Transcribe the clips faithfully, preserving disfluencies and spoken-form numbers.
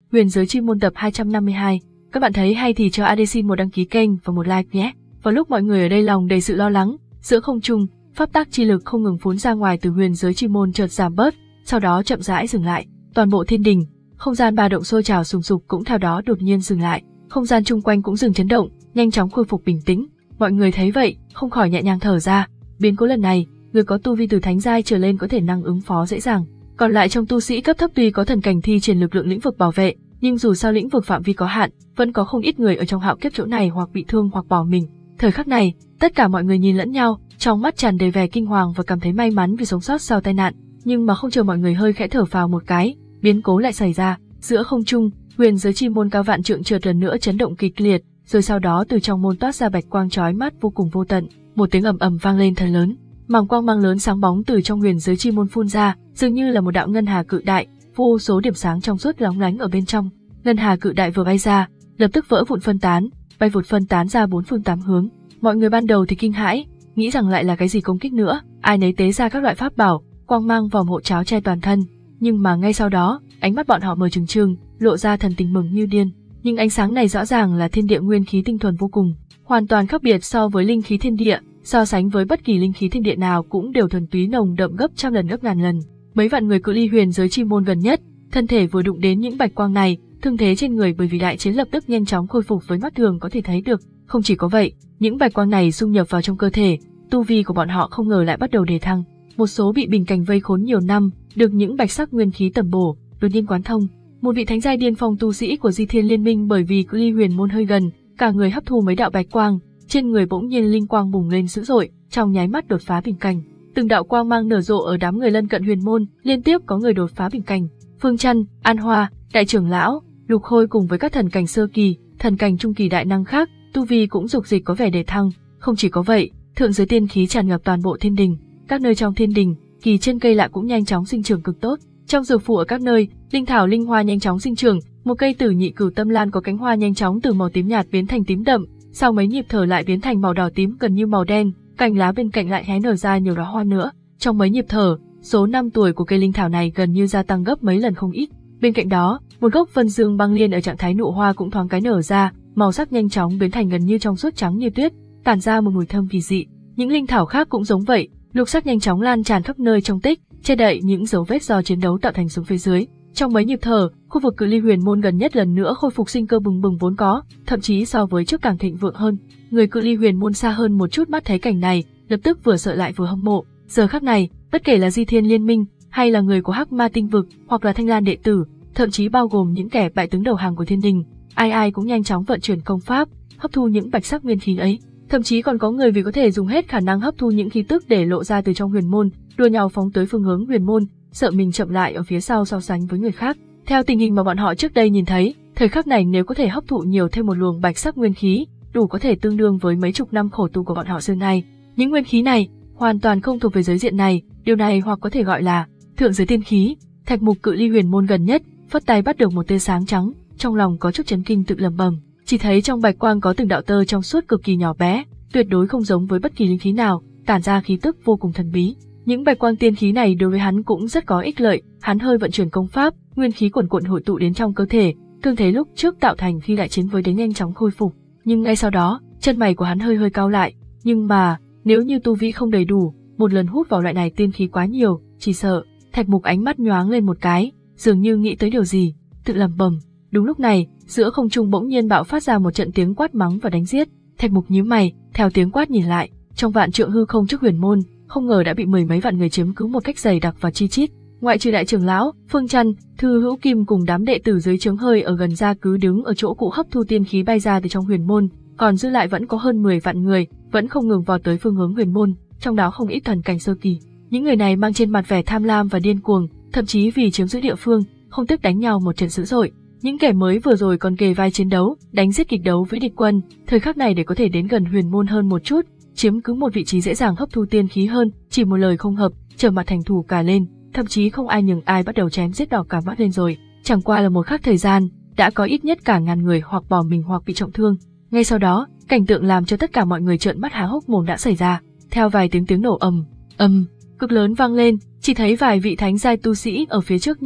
Huyền giới chi môn tập hai trăm năm mươi hai. Các bạn thấy hay thì cho a đê xin một đăng ký kênh và một like nhé. Vào lúc mọi người ở đây lòng đầy sự lo lắng, giữa không trung, pháp tắc chi lực không ngừng phún ra ngoài từ huyền giới chi môn chợt giảm bớt, sau đó chậm rãi dừng lại. Toàn bộ thiên đình, không gian ba động sôi trào sùng sục cũng theo đó đột nhiên dừng lại. Không gian chung quanh cũng dừng chấn động, nhanh chóng khôi phục bình tĩnh. Mọi người thấy vậy, không khỏi nhẹ nhàng thở ra. Biến cố lần này, người có tu vi từ thánh giai trở lên có thể năng ứng phó dễ dàng. Còn lại trong tu sĩ cấp thấp tuy có thần cảnh thi triển lực lượng lĩnh vực bảo vệ, nhưng dù sao lĩnh vực phạm vi có hạn, vẫn có không ít người ở trong hạo kiếp chỗ này hoặc bị thương hoặc bỏ mình. Thời khắc này, tất cả mọi người nhìn lẫn nhau, trong mắt tràn đầy vẻ kinh hoàng và cảm thấy may mắn vì sống sót sau tai nạn. Nhưng mà không chờ mọi người hơi khẽ thở phào một cái, biến cố lại xảy ra. Giữa không trung, huyền giới chi môn cao vạn trượng chợt lần nữa chấn động kịch liệt, rồi sau đó từ trong môn toát ra bạch quang chói mắt vô cùng vô tận. Một tiếng ầm ầm vang lên thật lớn, màng quang mang lớn sáng bóng từ trong huyền giới chi môn phun ra, dường như là một đạo ngân hà cự đại, vô số điểm sáng trong suốt lóng lánh ở bên trong. Ngân hà cự đại vừa bay ra, lập tức vỡ vụn phân tán, bay vụt phân tán ra bốn phương tám hướng. Mọi người ban đầu thì kinh hãi, nghĩ rằng lại là cái gì công kích nữa, ai nấy tế ra các loại pháp bảo, quang mang vòng hộ cháo che toàn thân. Nhưng mà ngay sau đó, ánh mắt bọn họ mở trừng trừng, lộ ra thần tình mừng như điên. Nhưng ánh sáng này rõ ràng là thiên địa nguyên khí tinh thuần vô cùng, hoàn toàn khác biệt so với linh khí thiên địa, so sánh với bất kỳ linh khí thiên địa nào cũng đều thuần túy nồng đậm gấp trăm lần gấp ngàn lần. Mấy vạn người cự ly huyền giới chi môn gần nhất, thân thể vừa đụng đến những bạch quang này, thương thế trên người bởi vì đại chiến lập tức nhanh chóng khôi phục với mắt thường có thể thấy được. Không chỉ có vậy, những bạch quang này dung nhập vào trong cơ thể, tu vi của bọn họ không ngờ lại bắt đầu đề thăng. Một số bị bình cảnh vây khốn nhiều năm, được những bạch sắc nguyên khí tầm bổ, đột nhiên quán thông. Một vị thánh giai điên phong tu sĩ của Di Thiên Liên Minh bởi vì cự ly huyền môn hơi gần, cả người hấp thu mấy đạo bạch quang, trên người bỗng nhiên linh quang bùng lên dữ dội, trong nháy mắt đột phá bình cảnh. Từng đạo quang mang nở rộ ở đám người lân cận huyền môn, liên tiếp có người đột phá bình cảnh. Phương Chân, An Hoa, đại trưởng lão, Lục Khôi cùng với các thần cảnh sơ kỳ, thần cảnh trung kỳ đại năng khác, tu vi cũng dục dịch có vẻ đề thăng. Không chỉ có vậy, thượng giới tiên khí tràn ngập toàn bộ thiên đình, các nơi trong thiên đình, kỳ trên cây lạ cũng nhanh chóng sinh trưởng cực tốt. Trong dược phủ ở các nơi, linh thảo linh hoa nhanh chóng sinh trưởng, một cây tử nhị cửu tâm lan có cánh hoa nhanh chóng từ màu tím nhạt biến thành tím đậm, sau mấy nhịp thở lại biến thành màu đỏ tím gần như màu đen, cành lá bên cạnh lại hé nở ra nhiều đóa hoa nữa. Trong mấy nhịp thở, số năm tuổi của cây linh thảo này gần như gia tăng gấp mấy lần không ít. Bên cạnh đó, một gốc vân dương băng liên ở trạng thái nụ hoa cũng thoáng cái nở ra, màu sắc nhanh chóng biến thành gần như trong suốt trắng như tuyết, tản ra một mùi thơm kỳ dị. Những linh thảo khác cũng giống vậy, lục sắc nhanh chóng lan tràn khắp nơi trong tích, che đậy những dấu vết do chiến đấu tạo thành xuống phía dưới. Trong mấy nhịp thở, khu vực cự ly huyền môn gần nhất lần nữa khôi phục sinh cơ bừng bừng vốn có, thậm chí so với trước càng thịnh vượng hơn. Người cự ly huyền môn xa hơn một chút mắt thấy cảnh này, lập tức vừa sợ lại vừa hâm mộ. Giờ khắc này, bất kể là Di Thiên Liên Minh, hay là người của Hắc Ma Tinh Vực, hoặc là Thanh Lan đệ tử, thậm chí bao gồm những kẻ bại tướng đầu hàng của thiên đình, ai ai cũng nhanh chóng vận chuyển công pháp, hấp thu những bạch sắc nguyên khí ấy. Thậm chí còn có người vì có thể dùng hết khả năng hấp thu những khí tức để lộ ra từ trong huyền môn, đua nhau phóng tới phương hướng huyền môn, sợ mình chậm lại ở phía sau so sánh với người khác. Theo tình hình mà bọn họ trước đây nhìn thấy, thời khắc này nếu có thể hấp thụ nhiều thêm một luồng bạch sắc nguyên khí, đủ có thể tương đương với mấy chục năm khổ tu của bọn họ xưa nay. Những nguyên khí này hoàn toàn không thuộc về giới diện này, điều này hoặc có thể gọi là thượng giới tiên khí. Thạch Mục cự ly huyền môn gần nhất, phất tay bắt được một tia sáng trắng, trong lòng có chút chấn kinh tự lẩm bẩm, chỉ thấy trong bạch quang có từng đạo tơ trong suốt cực kỳ nhỏ bé, tuyệt đối không giống với bất kỳ linh khí nào, tản ra khí tức vô cùng thần bí. Những bạch quang tiên khí này đối với hắn cũng rất có ích lợi, hắn hơi vận chuyển công pháp, nguyên khí cuồn cuộn hội tụ đến trong cơ thể, thương thế lúc trước tạo thành khi đại chiến với đế nhanh chóng khôi phục. Nhưng ngay sau đó, chân mày của hắn hơi hơi cau lại, nhưng mà nếu như tu vi không đầy đủ, một lần hút vào loại này tiên khí quá nhiều, chỉ sợ. Thạch Mục ánh mắt nhoáng lên một cái, dường như nghĩ tới điều gì, tự lẩm bẩm. Đúng lúc này, giữa không trung bỗng nhiên bạo phát ra một trận tiếng quát mắng và đánh giết. Thạch Mục nhíu mày, theo tiếng quát nhìn lại, trong vạn trượng hư không trước huyền môn, không ngờ đã bị mười mấy vạn người chiếm cứ một cách dày đặc và chi chít. Ngoại trừ đại trưởng lão, Phương Chân, Thư Hữu Kim cùng đám đệ tử dưới trướng hơi ở gần ra cứ đứng ở chỗ cũ hấp thu tiên khí bay ra từ trong huyền môn, còn dư lại vẫn có hơn mười vạn người, vẫn không ngừng vào tới phương hướng huyền môn, trong đó không ít thần cảnh sơ kỳ. Những người này mang trên mặt vẻ tham lam và điên cuồng, thậm chí vì chiếm giữ địa phương, không tiếc đánh nhau một trận dữ dội. Những kẻ mới vừa rồi còn kề vai chiến đấu, đánh giết kịch đấu với địch quân, thời khắc này để có thể đến gần huyền môn hơn một chút, chiếm cứ một vị trí dễ dàng hấp thu tiên khí hơn, chỉ một lời không hợp, trở mặt thành thủ cả lên, thậm chí không ai nhường ai bắt đầu chém giết đỏ cả mắt lên rồi. Chẳng qua là một khắc thời gian, đã có ít nhất cả ngàn người hoặc bỏ mình hoặc bị trọng thương. Ngay sau đó, cảnh tượng làm cho tất cả mọi người trợn mắt há hốc mồm đã xảy ra. Theo vài tiếng tiếng nổ ầm, ầm, cực lớn vang lên, chỉ thấy vài vị thánh giai tu sĩ ở phía trước nhất,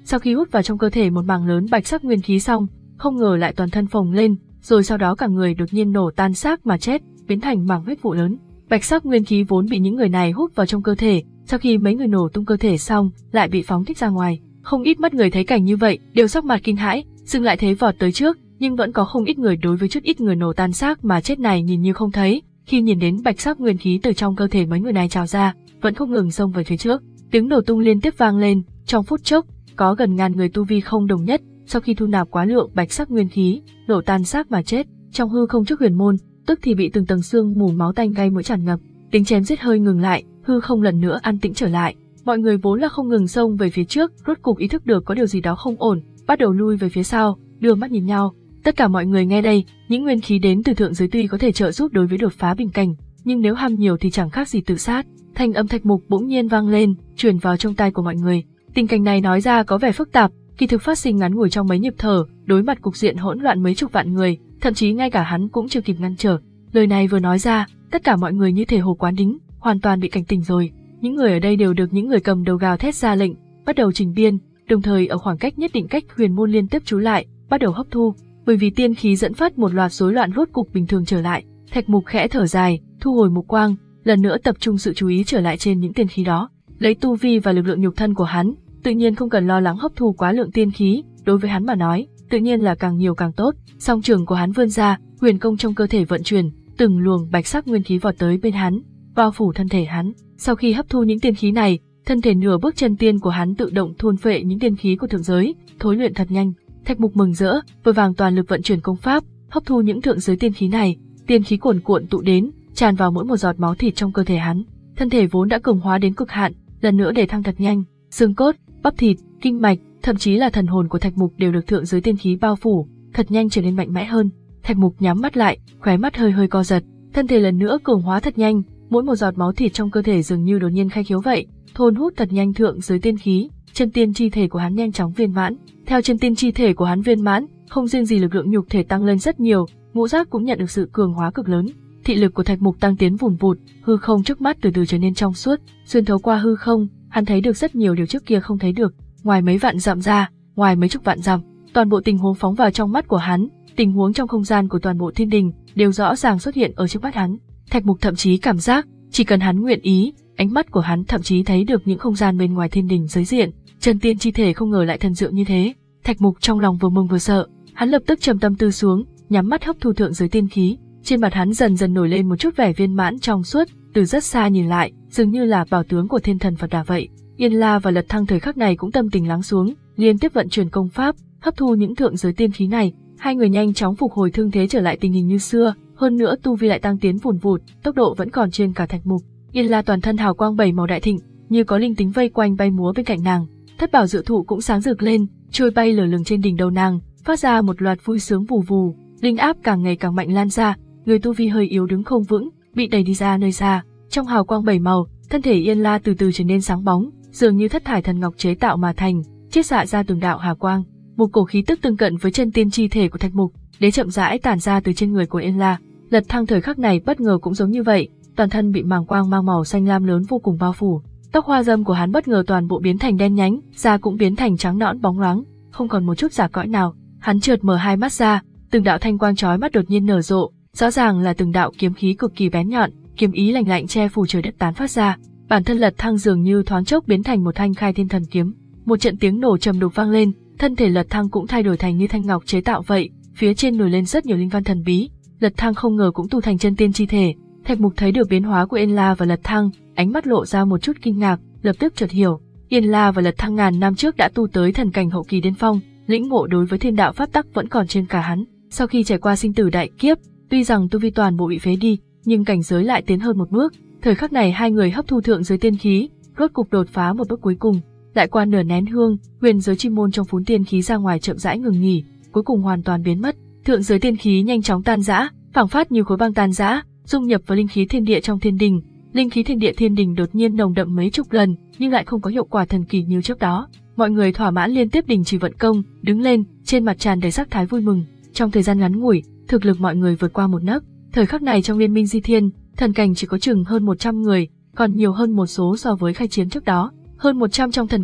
Sau khi hút vào trong cơ thể một mảng lớn bạch sắc nguyên khí xong, không ngờ lại toàn thân phồng lên, rồi sau đó cả người đột nhiên nổ tan xác mà chết, biến thành mảng huyết vụ lớn. Bạch sắc nguyên khí vốn bị những người này hút vào trong cơ thể, sau khi mấy người nổ tung cơ thể xong, lại bị phóng thích ra ngoài. Không ít mắt người thấy cảnh như vậy, đều sắc mặt kinh hãi, dừng lại thế vọt tới trước, nhưng vẫn có không ít người đối với chút ít người nổ tan xác mà chết này nhìn như không thấy. Khi nhìn đến bạch sắc nguyên khí từ trong cơ thể mấy người này trào ra, vẫn không ngừng xông về phía trước. Tiếng nổ tung liên tiếp vang lên, trong phút chốc, có gần ngàn người tu vi không đồng nhất, sau khi thu nạp quá lượng bạch sắc nguyên khí, nổ tan xác mà chết. Trong hư không trước huyền môn, tức thì bị từng tầng xương mù máu tanh gai mũi tràn ngập. Tiếng chém giết hơi ngừng lại, hư không lần nữa an tĩnh trở lại. Mọi người vốn là không ngừng xông về phía trước, rốt cục ý thức được có điều gì đó không ổn, bắt đầu lui về phía sau, đưa mắt nhìn nhau. Tất cả mọi người nghe đây, những nguyên khí đến từ thượng giới tuy có thể trợ giúp đối với đột phá bình cảnh, nhưng nếu ham nhiều thì chẳng khác gì tự sát. Thanh âm Thạch Mục bỗng nhiên vang lên, truyền vào trong tai của mọi người. Tình cảnh này nói ra có vẻ phức tạp, kỳ thực phát sinh ngắn ngủi trong mấy nhịp thở, đối mặt cục diện hỗn loạn mấy chục vạn người, thậm chí ngay cả hắn cũng chưa kịp ngăn trở. Lời này vừa nói ra, tất cả mọi người như thể hồ quán đính, hoàn toàn bị cảnh tỉnh rồi. Những người ở đây đều được những người cầm đầu gào thét ra lệnh, bắt đầu trình biên, đồng thời ở khoảng cách nhất định cách huyền môn liên tiếp trú lại, bắt đầu hấp thu. Bởi vì tiên khí dẫn phát một loạt rối loạn rốt cục bình thường trở lại, Thạch Mục khẽ thở dài, thu hồi mục quang, lần nữa tập trung sự chú ý trở lại trên những tiên khí đó. Lấy tu vi và lực lượng nhục thân của hắn, tự nhiên không cần lo lắng hấp thu quá lượng tiên khí, đối với hắn mà nói, tự nhiên là càng nhiều càng tốt. Song trường của hắn vươn ra, huyền công trong cơ thể vận chuyển, từng luồng bạch sắc nguyên khí vọt tới bên hắn, bao phủ thân thể hắn. Sau khi hấp thu những tiên khí này, thân thể nửa bước chân tiên của hắn tự động thôn phệ những tiên khí của thượng giới, thối luyện thật nhanh. Thạch Mục mừng rỡ, vội vàng toàn lực vận chuyển công pháp, hấp thu những thượng giới tiên khí này. Tiên khí cuồn cuộn tụ đến, tràn vào mỗi một giọt máu thịt trong cơ thể hắn. Thân thể vốn đã cường hóa đến cực hạn, lần nữa để thăng thật nhanh. Xương cốt, bắp thịt, kinh mạch, thậm chí là thần hồn của Thạch Mục đều được thượng giới tiên khí bao phủ, thật nhanh trở nên mạnh mẽ hơn. Thạch Mục nhắm mắt lại, khóe mắt hơi hơi co giật, thân thể lần nữa cường hóa thật nhanh, mỗi một giọt máu thịt trong cơ thể dường như đột nhiên khai khiếu vậy, thôn hút thật nhanh thượng giới tiên khí. Chân tiên chi thể của hắn nhanh chóng viên mãn. Theo chân tiên chi thể của hắn viên mãn, không riêng gì lực lượng nhục thể tăng lên rất nhiều, ngũ giác cũng nhận được sự cường hóa cực lớn. Thị lực của Thạch Mục tăng tiến vùn vụt, hư không trước mắt từ từ trở nên trong suốt, xuyên thấu qua hư không, hắn thấy được rất nhiều điều trước kia không thấy được. Ngoài mấy vạn dặm ra, ngoài mấy chục vạn dặm, toàn bộ tình huống phóng vào trong mắt của hắn, tình huống trong không gian của toàn bộ thiên đình đều rõ ràng xuất hiện ở trước mắt hắn. Thạch Mục thậm chí cảm giác, chỉ cần hắn nguyện ý, ánh mắt của hắn thậm chí thấy được những không gian bên ngoài thiên đình giới diện. Chân tiên chi thể không ngờ lại thần diệu như thế. Thạch Mục trong lòng vừa mừng vừa sợ, hắn lập tức trầm tâm tư xuống, nhắm mắt hấp thu thượng giới tiên khí. Trên mặt hắn dần dần nổi lên một chút vẻ viên mãn trong suốt, từ rất xa nhìn lại, dường như là bảo tướng của thiên thần Phật Đà vậy. Yên La và Lật Thăng thời khắc này cũng tâm tình lắng xuống, liên tiếp vận chuyển công pháp, hấp thu những thượng giới tiên khí này. Hai người nhanh chóng phục hồi thương thế trở lại tình hình như xưa, hơn nữa tu vi lại tăng tiến vùn vụt, tốc độ vẫn còn trên cả Thạch Mục. Yên La toàn thân hào quang bảy màu đại thịnh, như có linh tính vây quanh bay múa bên cạnh nàng. Thất bảo diệu thụ cũng sáng rực lên, trôi bay lờ lửng trên đỉnh đầu nàng, phát ra một loạt vui sướng vù vù, linh áp càng ngày càng mạnh lan ra, người tu vi hơi yếu đứng không vững, bị đẩy đi ra nơi xa. Trong hào quang bảy màu, thân thể Yên La từ từ trở nên sáng bóng, dường như thất thải thần ngọc chế tạo mà thành, chiết xạ ra từng đạo hào quang. Một cổ khí tức tương cận với chân tiên chi thể của Thạch Mục, đế chậm rãi tản ra từ trên người của Yên La. Lật Thăng thời khắc này bất ngờ cũng giống như vậy, toàn thân bị màng quang mang màu xanh lam lớn vô cùng bao phủ. Tóc hoa râm của hắn bất ngờ toàn bộ biến thành đen nhánh, da cũng biến thành trắng nõn bóng loáng, không còn một chút giả cõi nào. Hắn chợt mở hai mắt ra, từng đạo thanh quang chói mắt đột nhiên nở rộ, rõ ràng là từng đạo kiếm khí cực kỳ bén nhọn, kiếm ý lạnh lạnh che phủ trời đất tán phát ra. Bản thân Lật Thăng dường như thoáng chốc biến thành một thanh khai thiên thần kiếm. Một trận tiếng nổ trầm đục vang lên, thân thể Lật Thăng cũng thay đổi thành như thanh ngọc chế tạo vậy, phía trên nổi lên rất nhiều linh văn thần bí. Lật Thăng không ngờ cũng tu thành chân tiên chi thể. Thạch Mục thấy được biến hóa của Yên La và Lật Thăng, ánh mắt lộ ra một chút kinh ngạc, lập tức chợt hiểu, Yên La và Lật Thăng ngàn năm trước đã tu tới thần cảnh hậu kỳ đỉnh phong, lĩnh ngộ đối với thiên đạo pháp tắc vẫn còn trên cả hắn. Sau khi trải qua sinh tử đại kiếp, tuy rằng tu vi toàn bộ bị phế đi, nhưng cảnh giới lại tiến hơn một bước. Thời khắc này hai người hấp thu thượng giới tiên khí, rốt cục đột phá một bước cuối cùng. Lại qua nửa nén hương, huyền giới chi môn trong phún tiên khí ra ngoài chậm rãi ngừng nghỉ, cuối cùng hoàn toàn biến mất. Thượng giới tiên khí nhanh chóng tan rã, phảng phất như khối băng tan rã, dung nhập vào linh khí thiên địa trong thiên đình. Linh khí thiên địa thiên đình đột nhiên nồng đậm mấy chục lần, nhưng lại không có hiệu quả thần kỳ như trước đó. Mọi người thỏa mãn liên tiếp đình chỉ vận công, đứng lên, trên mặt tràn đầy sắc thái vui mừng. Trong thời gian ngắn ngủi, thực lực mọi người vượt qua một nấc. Thời khắc này trong liên minh Di Thiên, thần cảnh chỉ có chừng hơn một trăm người, còn nhiều hơn một số so với khai chiến trước đó. Hơn một trăm trong thần cảnh,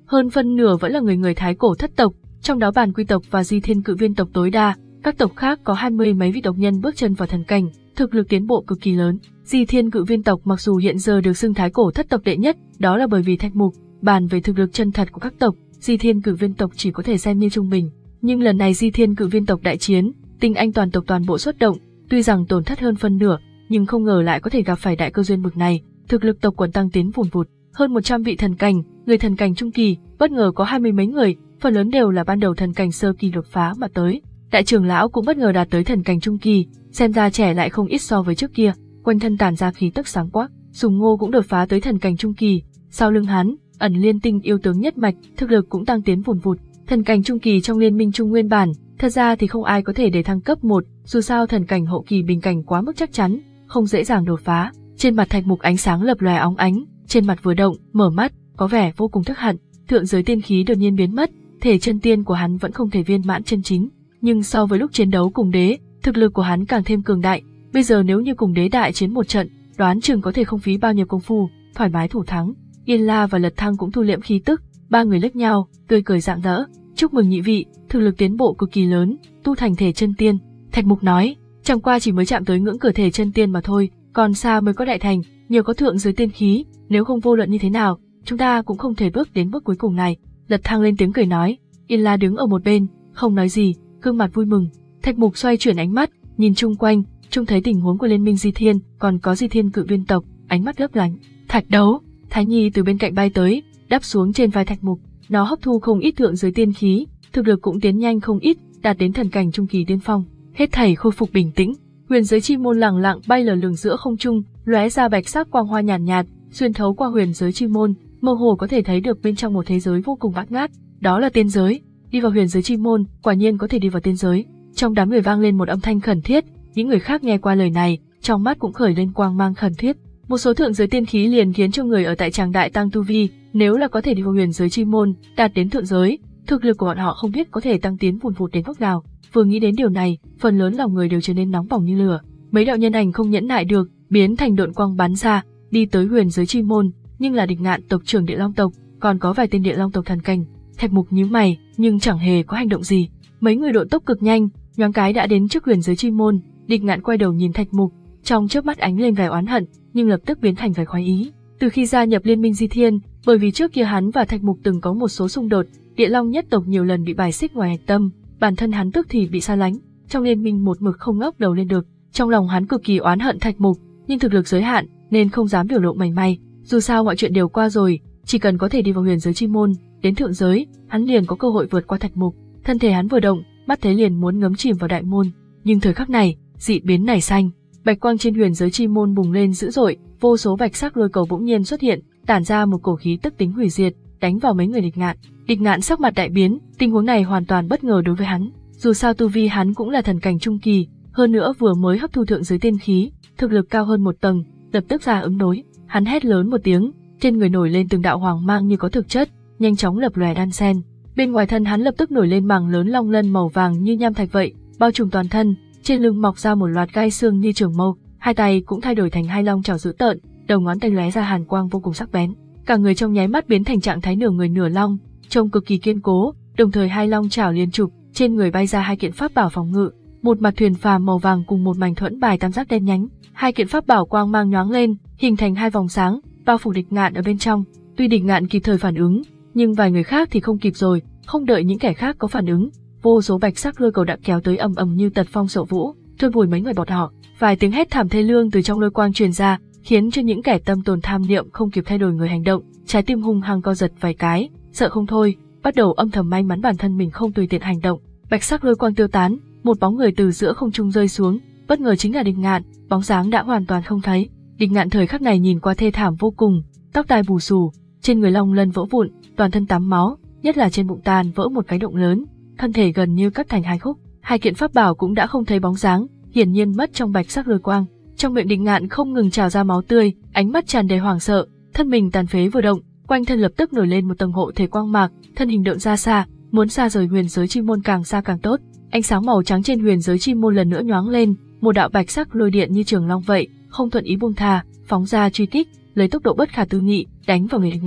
hơn phân nửa vẫn là người người Thái cổ thất tộc, trong đó Bản Quy tộc và Di Thiên Cự Viên tộc tối đa, các tộc khác có hai mươi mấy vị tộc nhân bước chân vào thần cảnh, thực lực tiến bộ cực kỳ lớn. Di Thiên Cự Viên tộc mặc dù hiện giờ được xưng Thái cổ thất tộc đệ nhất, đó là bởi vì Thạch Mục, bàn về thực lực chân thật của các tộc, Di Thiên Cự Viên tộc chỉ có thể xem như trung bình. Nhưng lần này Di Thiên Cự Viên tộc đại chiến, tinh anh toàn tộc toàn bộ xuất động, tuy rằng tổn thất hơn phân nửa, nhưng không ngờ lại có thể gặp phải đại cơ duyên bực này, thực lực tộc quần tăng tiến vùn vụt, hơn một trăm vị thần cảnh, người thần cảnh trung kỳ, bất ngờ có hai mươi mấy người, phần lớn đều là ban đầu thần cảnh sơ kỳ đột phá mà tới. Đại trưởng lão cũng bất ngờ đạt tới thần cảnh trung kỳ, xem ra trẻ lại không ít so với trước kia, quanh thân tản ra khí tức sáng quắc. Sùng Ngô cũng đột phá tới thần cảnh trung kỳ, sau lưng hắn, ẩn liên tinh yêu tướng nhất mạch, thực lực cũng tăng tiến vùn vụt. Thần cảnh trung kỳ trong liên minh trung nguyên bản, thật ra thì không ai có thể để thăng cấp một, dù sao thần cảnh hậu kỳ bình cảnh quá mức chắc chắn, không dễ dàng đột phá. Trên mặt Thạch Mục ánh sáng lập lòe óng ánh, trên mặt vừa động, mở mắt, có vẻ vô cùng tức hận. Thượng giới tiên khí đột nhiên biến mất, thể chân tiên của hắn vẫn không thể viên mãn chân chính, nhưng so với lúc chiến đấu cùng đế, thực lực của hắn càng thêm cường đại. Bây giờ nếu như cùng đế đại chiến một trận, đoán chừng có thể không phí bao nhiêu công phu, thoải mái thủ thắng. Yên La và Lật Thăng cũng thu liễm khí tức, ba người liếc nhau, tươi cười rạng rỡ. Chúc mừng nhị vị, thực lực tiến bộ cực kỳ lớn, tu thành thể chân tiên. Thạch Mục nói, chẳng qua chỉ mới chạm tới ngưỡng cửa thể chân tiên mà thôi, còn xa mới có đại thành, nhờ có thượng giới tiên khí, nếu không vô luận như thế nào, chúng ta cũng không thể bước đến bước cuối cùng này. Lật Thăng lên tiếng cười nói, Yên La đứng ở một bên, không nói gì, gương mặt vui mừng. Thạch Mục xoay chuyển ánh mắt, nhìn chung quanh, trông thấy tình huống của liên minh Di Thiên, còn có Di Thiên Cự Viên tộc, ánh mắt lấp lánh. Thạch đấu, Thái Nhi từ bên cạnh bay tới, đáp xuống trên vai Thạch Mục, nó hấp thu không ít thượng giới tiên khí, thực lực cũng tiến nhanh không ít, đạt đến thần cảnh trung kỳ điên phong. Hết thảy khôi phục bình tĩnh, huyền giới chi môn lẳng lặng bay lờ lửng giữa không trung, lóe ra bạch sắc quang hoa nhàn nhạt, nhạt, xuyên thấu qua huyền giới chi môn, mơ hồ có thể thấy được bên trong một thế giới vô cùng bát ngát, đó là tiên giới. Đi vào huyền giới chi môn, quả nhiên có thể đi vào tiên giới. Trong đám người vang lên một âm thanh khẩn thiết, những người khác nghe qua lời này, trong mắt cũng khởi lên quang mang khẩn thiết. Một số thượng giới tiên khí liền khiến cho người ở tại tràng đại tăng tu vi, nếu là có thể đi vào huyền giới chi môn, đạt đến thượng giới, thực lực của bọn họ không biết có thể tăng tiến vùn vụt đến mức nào. Vừa nghĩ đến điều này, phần lớn lòng người đều trở nên nóng bỏng như lửa. Mấy đạo nhân ảnh không nhẫn nại được, biến thành độn quang bắn ra, đi tới huyền giới chi môn, nhưng là Địch Ngạn tộc trưởng Địa Long tộc, còn có vài tên Địa Long tộc thần cảnh. Thạch Mục nhíu mày, nhưng chẳng hề có hành động gì. Mấy người độn tốc cực nhanh, nhoáng cái đã đến trước huyền giới chi môn. Địch Ngạn quay đầu nhìn Thạch Mục, trong chớp mắt ánh lên vẻ oán hận, nhưng lập tức biến thành vẻ khoái ý. Từ khi gia nhập liên minh Di Thiên, bởi vì trước kia hắn và Thạch Mục từng có một số xung đột, Địa Long nhất tộc nhiều lần bị bài xích ngoài hạch tâm, bản thân hắn tức thì bị xa lánh, trong liên minh một mực không ngóc đầu lên được. Trong lòng hắn cực kỳ oán hận Thạch Mục, nhưng thực lực giới hạn nên không dám biểu lộ mảy may. Dù sao mọi chuyện đều qua rồi, chỉ cần có thể đi vào huyền giới chi môn, đến thượng giới, hắn liền có cơ hội vượt qua Thạch Mục. Thân thể hắn vừa động, mắt thấy liền muốn ngấm chìm vào đại môn, nhưng thời khắc này, dị biến nảy xanh, bạch quang trên huyền giới chi môn bùng lên dữ dội, vô số bạch sắc lôi cầu bỗng nhiên xuất hiện, tản ra một cổ khí tức tính hủy diệt, đánh vào mấy người Địch Ngạn. Địch Ngạn sắc mặt đại biến, tình huống này hoàn toàn bất ngờ đối với hắn. Dù sao tu vi hắn cũng là thần cảnh trung kỳ, hơn nữa vừa mới hấp thu thượng giới tiên khí, thực lực cao hơn một tầng, lập tức ra ứng đối. Hắn hét lớn một tiếng, trên người nổi lên từng đạo hoàng mang như có thực chất, nhanh chóng lập lòe đan sen. Bên ngoài thân hắn lập tức nổi lên mảng lớn long lân màu vàng như nham thạch vậy, bao trùm toàn thân, trên lưng mọc ra một loạt gai xương như trường mâu, hai tay cũng thay đổi thành hai long chảo dữ tợn, đầu ngón tay lóe ra hàn quang vô cùng sắc bén. Cả người trong nháy mắt biến thành trạng thái nửa người nửa long, trông cực kỳ kiên cố, đồng thời hai long chảo liên chụp, trên người bay ra hai kiện pháp bảo phòng ngự, một mặt thuyền phàm màu vàng cùng một mảnh thuẫn bài tam giác đen nhánh. Hai kiện pháp bảo quang mang nhoáng lên, hình thành hai vòng sáng, bao phủ Địch Ngạn ở bên trong. Tuy Địch Ngạn kịp thời phản ứng, nhưng vài người khác thì không kịp rồi, không đợi những kẻ khác có phản ứng, vô số bạch sắc lôi cầu đã kéo tới ầm ầm như tật phong sậu vũ, trôi vùi mấy người bọn họ. Vài tiếng hét thảm thê lương từ trong lôi quang truyền ra, khiến cho những kẻ tâm tồn tham niệm không kịp thay đổi người hành động, trái tim hung hăng co giật vài cái, sợ không thôi, bắt đầu âm thầm may mắn bản thân mình không tùy tiện hành động. Bạch sắc lôi quang tiêu tán, một bóng người từ giữa không trung rơi xuống, bất ngờ chính là Địch Ngạn, bóng dáng đã hoàn toàn không thấy. Địch Ngạn thời khắc này nhìn qua thê thảm vô cùng, tóc tai bù xù, trên người long lân vỡ vụn, toàn thân tắm máu, nhất là trên bụng tàn vỡ một cái động lớn, thân thể gần như cắt thành hai khúc. Hai kiện pháp bảo cũng đã không thấy bóng dáng, hiển nhiên mất trong bạch sắc lôi quang. Trong miệng Địch Ngạn không ngừng trào ra máu tươi, ánh mắt tràn đầy hoảng sợ, thân mình tàn phế vừa động, quanh thân lập tức nổi lên một tầng hộ thể quang mạc, thân hình độn ra xa, muốn xa rời huyền giới chi môn càng xa càng tốt. Ánh sáng màu trắng trên huyền giới chi môn lần nữa nhoáng lên, một đạo bạch sắc lôi điện như trường long vậy, không thuận ý buông tha, phóng ra truy kích, lấy tốc độ bất khả tư nghị, đánh vào người Địch Ngạn.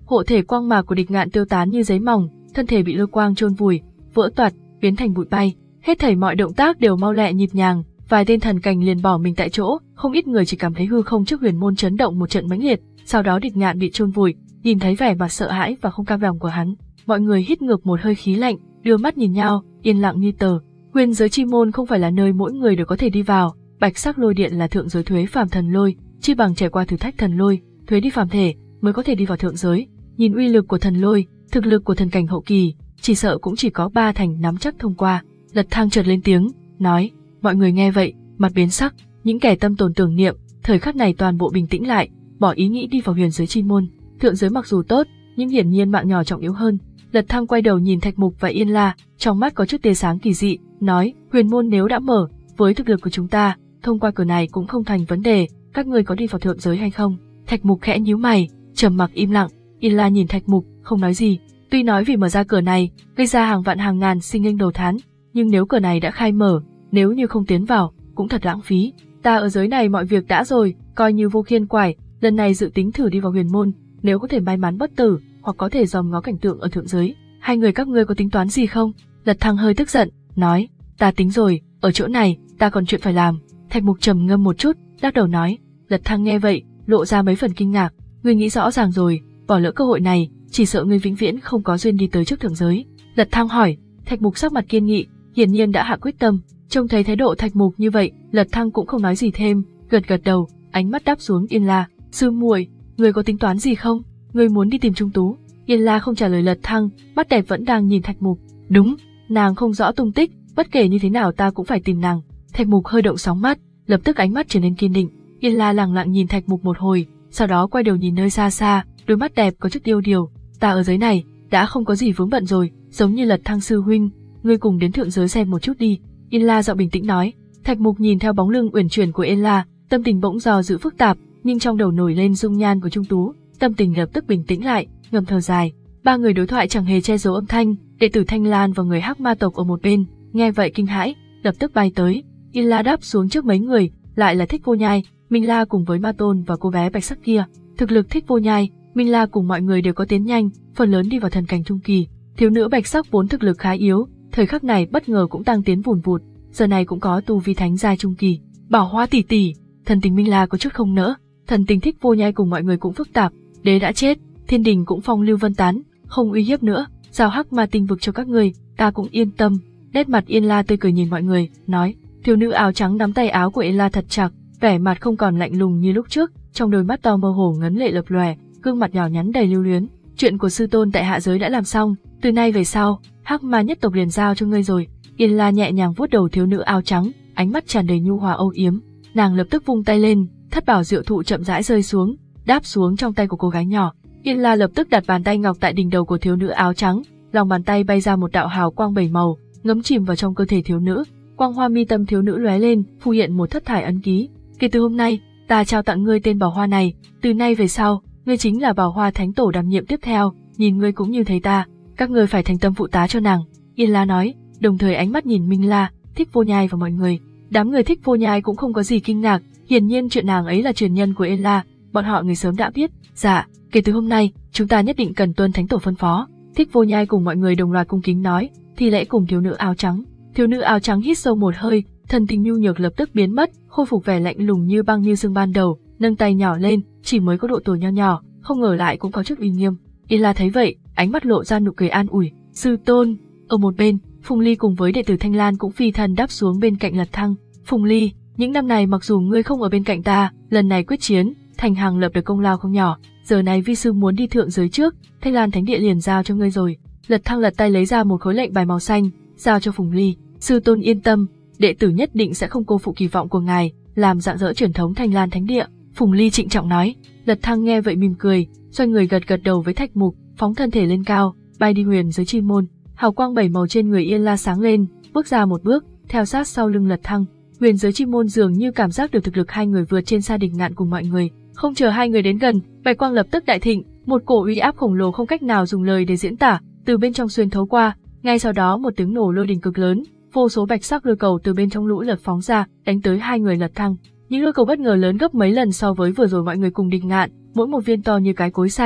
hộ thể quang mạc của Địch Ngạn tiêu tán như giấy mỏng, thân thể bị lôi quang chôn vùi, vỡ toạc, biến thành bụi bay. Hết thảy mọi động tác đều mau lẹ nhịp nhàng, vài tên thần cảnh liền bỏ mình tại chỗ, không ít người chỉ cảm thấy hư không trước huyền môn chấn động một trận mãnh liệt. Sau đó Địch Ngạn bị chôn vùi, nhìn thấy vẻ mặt sợ hãi và không cam lòng của hắn, mọi người hít ngược một hơi khí lạnh, đưa mắt nhìn nhau, yên lặng như tờ. Huyền giới chi môn không phải là nơi mỗi người đều có thể đi vào, bạch sắc lôi điện là thượng giới thuế phàm thần lôi, chi bằng trải qua thử thách thần lôi, thuế đi phàm thể mới có thể đi vào thượng giới. Nhìn uy lực của thần lôi, thực lực của thần cảnh hậu kỳ, chỉ sợ cũng chỉ có ba thành nắm chắc thông qua. Lật Thăng chợt lên tiếng, nói, mọi người nghe vậy, mặt biến sắc, những kẻ tâm tồn tưởng niệm, thời khắc này toàn bộ bình tĩnh lại, bỏ ý nghĩ đi vào huyền giới chi môn. Thượng giới mặc dù tốt, nhưng hiển nhiên mạng nhỏ trọng yếu hơn. Lật Thăng quay đầu nhìn Thạch Mục và Yên La, trong mắt có chút tia sáng kỳ dị, nói, huyền môn nếu đã mở, với thực lực của chúng ta, thông qua cửa này cũng không thành vấn đề, các ngươi có đi vào thượng giới hay không? Thạch Mục khẽ nhíu mày, trầm mặc im lặng. Yên La nhìn Thạch Mục, không nói gì. Tuy nói vì mở ra cửa này, gây ra hàng vạn hàng ngàn sinh linh đầu thán, nhưng nếu cửa này đã khai mở, nếu như không tiến vào, cũng thật lãng phí. Ta ở giới này mọi việc đã rồi, coi như vô khiên quải, lần này dự tính thử đi vào huyền môn, nếu có thể may mắn bất tử, hoặc có thể dòm ngó cảnh tượng ở thượng giới. Hai người các ngươi có tính toán gì không? Lật Thăng hơi tức giận, nói, ta tính rồi, ở chỗ này, ta còn chuyện phải làm. Thạch Mục trầm ngâm một chút, lắc đầu nói. Lật Thăng nghe vậy, lộ ra mấy phần kinh ngạc, ngươi nghĩ rõ ràng rồi, bỏ lỡ cơ hội này, chỉ sợ ngươi vĩnh viễn không có duyên đi tới trước thượng giới. Lật Thăng hỏi. Thạch Mục sắc mặt kiên nghị, hiển nhiên đã hạ quyết tâm. Trông thấy thái độ Thạch Mục như vậy, Lật Thăng cũng không nói gì thêm, gật gật đầu, ánh mắt đáp xuống Yên La. Sư muội, ngươi có tính toán gì không? Ngươi muốn đi tìm Trung Tú? Yên La không trả lời Lật Thăng, mắt đẹp vẫn đang nhìn Thạch Mục. Đúng, nàng không rõ tung tích, bất kể như thế nào ta cũng phải tìm nàng. Thạch Mục hơi động sóng mắt, lập tức ánh mắt trở nên kiên định. Yên La lặng lặng nhìn Thạch Mục một hồi, sau đó quay đầu nhìn nơi xa xa, đôi mắt đẹp có chút điêu điều. Ta ở giới này đã không có gì vướng bận rồi, giống như Lật Thăng sư huynh, ngươi cùng đến thượng giới xem một chút đi. Yên La giọng bình tĩnh nói. Thạch Mục nhìn theo bóng lưng uyển chuyển của Yên La, tâm tình bỗng dò dự phức tạp, nhưng trong đầu nổi lên dung nhan của Trung Tú, tâm tình lập tức bình tĩnh lại, ngầm thở dài. Ba người đối thoại chẳng hề che giấu âm thanh, đệ tử Thanh Lan và người Hắc Ma tộc ở một bên, nghe vậy kinh hãi, lập tức bay tới. Yên La đáp xuống trước mấy người, lại là Thích Vô Nhai, Minh La cùng với Ma Tôn và cô bé bạch sắc kia. Thực lực Thích Vô Nhai, Minh La cùng mọi người đều có tiến nhanh, phần lớn đi vào thần cảnh trung kỳ. Thiếu nữ bạch sắc vốn thực lực khá yếu, thời khắc này bất ngờ cũng tăng tiến vùn vụt, giờ này cũng có tu vi thánh giai trung kỳ. Bảo Hoa tỷ tỷ, thần tình Minh La có chút không nỡ, thần tình Thích Vô Nhai cùng mọi người cũng phức tạp, đế đã chết, thiên đình cũng phong lưu vân tán, không uy hiếp nữa, giao Hắc Ma tinh vực cho các người, ta cũng yên tâm. Nét mặt Yên La tươi cười nhìn mọi người, nói. Thiếu nữ áo trắng nắm tay áo của Yên La thật chặt, vẻ mặt không còn lạnh lùng như lúc trước, trong đôi mắt to mơ hồ ngấn lệ lập lòe, gương mặt nhỏ nhắn đầy lưu luyến. Chuyện của sư tôn tại hạ giới đã làm xong, từ nay về sau, Hắc Ma nhất tộc liền giao cho ngươi rồi. Yên La nhẹ nhàng vuốt đầu thiếu nữ áo trắng, ánh mắt tràn đầy nhu hòa âu yếm. Nàng lập tức vung tay lên, thất bảo diệu thụ chậm rãi rơi xuống, đáp xuống trong tay của cô gái nhỏ. Yên La lập tức đặt bàn tay ngọc tại đỉnh đầu của thiếu nữ áo trắng, lòng bàn tay bay ra một đạo hào quang bảy màu, ngấm chìm vào trong cơ thể thiếu nữ. Quang hoa mi tâm thiếu nữ lóe lên, phù hiện một thất thải ấn ký. Kể từ hôm nay, ta trao tặng ngươi tên Bảo Hoa này, từ nay về sau, ngươi chính là Bảo Hoa Thánh Tổ đảm nhiệm tiếp theo, nhìn ngươi cũng như thấy ta, các ngươi phải thành tâm phụ tá cho nàng. Yên La nói, đồng thời ánh mắt nhìn Minh La, Thích Vô Nhai và mọi người. Đám người Thích Vô Nhai cũng không có gì kinh ngạc, hiển nhiên chuyện nàng ấy là truyền nhân của Yên La, bọn họ người sớm đã biết. Dạ, kể từ hôm nay, chúng ta nhất định cần tuân Thánh Tổ phân phó. Thích Vô Nhai cùng mọi người đồng loạt cung kính nói, thì lễ cùng thiếu nữ áo trắng. Thiếu nữ áo trắng hít sâu một hơi, thần tình nhu nhược lập tức biến mất, khôi phục vẻ lạnh lùng như băng như xương ban đầu, nâng tay nhỏ lên, chỉ mới có độ tuổi nho nhỏ, không ngờ lại cũng có chút uy nghiêm. Yên La thấy vậy, ánh mắt lộ ra nụ cười an ủi. Sư tôn. Ở một bên, Phùng Ly cùng với đệ tử Thanh Lan cũng phi thân đáp xuống bên cạnh Lật Thăng. Phùng Ly, những năm này mặc dù ngươi không ở bên cạnh ta, lần này quyết chiến, Thành Hằng lập được công lao không nhỏ, giờ này vi sư muốn đi thượng giới trước, Thanh Lan Thánh Địa liền giao cho ngươi rồi. Lật Thăng lật tay lấy ra một khối lệnh bài màu xanh, giao cho Phùng Ly. Sư tôn yên tâm, đệ tử nhất định sẽ không cô phụ kỳ vọng của ngài, làm rạng rỡ truyền thống Thanh Lan Thánh Địa. Phùng Ly trịnh trọng nói. Lật Thăng nghe vậy mỉm cười, xoay người gật gật đầu với Thạch Mục, phóng thân thể lên cao, bay đi huyền giới chi môn. Hào quang bảy màu trên người Yên La sáng lên, bước ra một bước, theo sát sau lưng Lật Thăng. Huyền giới chi môn dường như cảm giác được thực lực hai người vượt trên xa Địch Ngạn cùng mọi người. Không chờ hai người đến gần, bạch quang lập tức đại thịnh, một cổ uy áp khổng lồ không cách nào dùng lời để diễn tả, từ bên trong xuyên thấu qua. Ngay sau đó một tiếng nổ lôi đình cực lớn, vô số bạch sắc lôi cầu từ bên trong lũ lượt phóng ra, đánh tới hai người Lật Thăng. Những lôi cầu bất ngờ lớn gấp mấy lần so với vừa rồi mọi người cùng Địch Ngạn, mỗi một viên to như cái cối xay,